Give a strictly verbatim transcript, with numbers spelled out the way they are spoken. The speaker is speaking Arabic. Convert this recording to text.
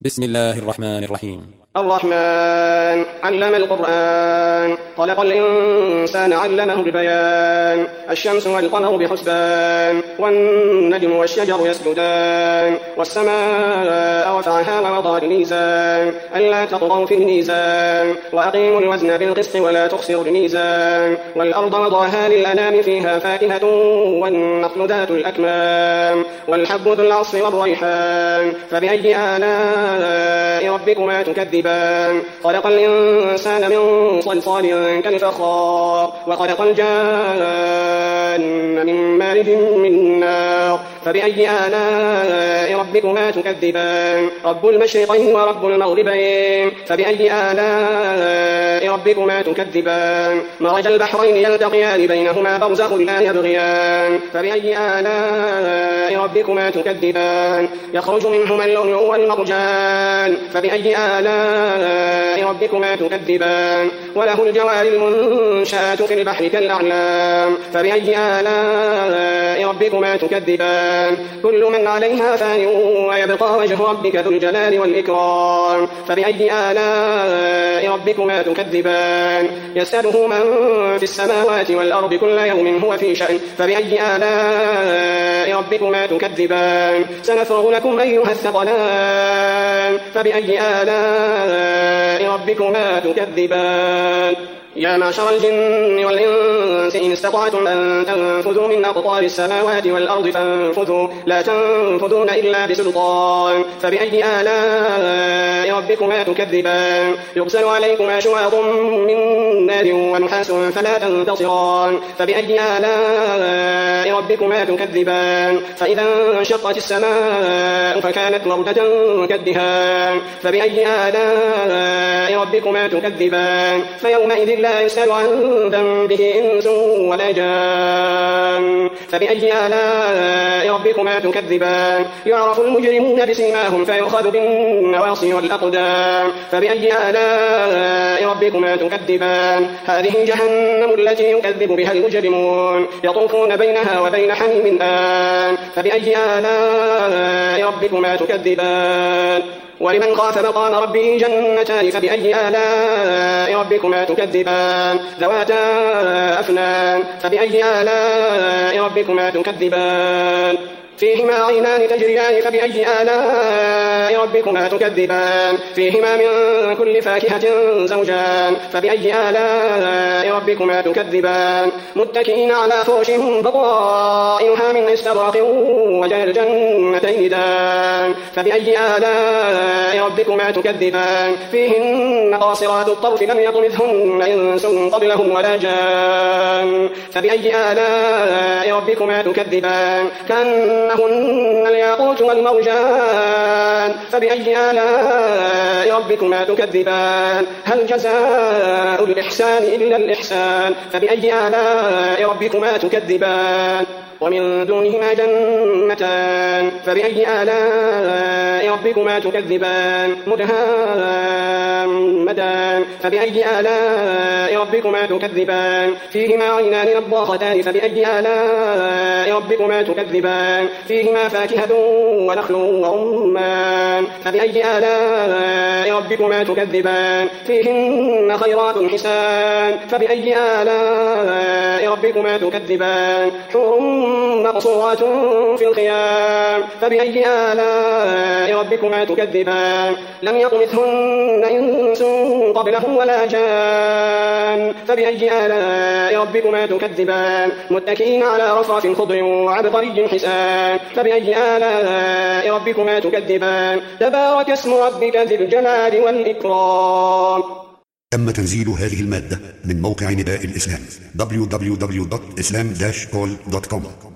بسم الله الرحمن الرحيم. الرحمن علم القرآن خلق الإنسان علمه البيان الشمس والقمر بحسبان والنجم والشجر يسجدان والسماء رفعها ووضع الميزان ألا تطغوا في الميزان وأقيموا الوزن بالقسط ولا تخسروا الميزان والأرض وضعها للأنام فيها فاكهة والنخل ذات الأكمام والحب ذو العصف والريحان فبأي آلاء ربكما تكذبان خلق الإنسان من صلصال كالفخار وخلق الجان من مارج من نار فبأي آلاء ربكما تكذبان رب المشرقين ورب المغربين فبأي آلاء ربكما تكذبان مرج البحرين يلتقيان بينهما برزخ لا يبغيان فبأي آلاء ربكما تكذبان يخرج منهما اللؤلؤ والمرجان فبأي آلاء ربكما تكذبان وله الجوار المنشآت في البحر كالأعلام فبأي آلاء ربكما تكذبان كل من عليها فان ويبقى وجه ربك ذو الجلال والإكرام فبأي آلاء ربكما تكذبان يسأله من في السماوات والأرض كل يوم هو في شأن فبأي آلاء ربكما تكذبان سنفرغ لكم أيها الثقلان فبأي آلاء ربكما تكذبان يا معشر الجن والإنس إن استطعتم أن تنفذوا من أقطار السماوات والأرض فانفذوا لا تنفذون إلا بسلطان فبأي آلاء ربكما تكذبان يرسل عليكما شواظ من نار ونحاس فلا تنتصران فبأي آلاء ربكما تكذبان فإذا انشقت السماء فكانت وردة كالدهان فبأي آلاء ربكما تكذبان فيومئذ لا يسأل عن ذنبه إنس ولا جان فبأي آلاء ربكما تكذبان يعرف المجرمون بسيماهم فيؤخذ بالنواصي والأقدام فبأي آلاء ربكما تكذبان هذه جهنم التي يكذب بها المجرمون يطوفون بينها وبين حميم آن فبأي آلاء ربكما تكذبان ولمن خاف مقام ربه جنتان فبأي آلاء ربكما تكذبان ذواتا أفنان فبأي آلاء ربكما تكذبان فيهما عينان تجريان فبأي آلاء ربكما تكذبان فيهما من كل فاكهة زوجان فبأي آلاء ربكما تكذبان متكئين على فرش بطائنها من استبرق وجنى الجنتين دان فبأي آلاء ربكما تكذبان فيهن قاصرات الطرف لم يطمثهن إنس قبلهم ولا جان فبأي آلاء ربكما تكذبان كأن هن الياقوت والمرجان فبأي آلاء ربكما تكذبان هل جزاء الإحسان إلا الإحسان فبأي آلاء ربكما تكذبان ومن دونهما جنتان فبأي آلاء ربكما تكذبان مدهامتان فبأي آلاء ربكما تكذبان فيهما عينان نضاختان فبأي آلاء ربكما تكذبان فيهما فاكهة ونخل ورمان فبأي آلاء ربكما تكذبان فيهن خيرات حسان فبأي آلاء ربكما تكذبان حور مقصورات في الخيام فبأي آلاء ربكما تكذبان لم يطمثهن إنس قبلهم ولا جان فبأي آلاء ربكما تكذبان متكئين على رفرف خضر وعبقري حسان فبأي آلاء ربكما تكذبان تبارك اسم ربك ذي الجلال والإكرام. تم تنزيل هذه المادة من موقع نداء الإسلام دبليو دبليو دبليو دوت إسلام داش كول دوت كوم.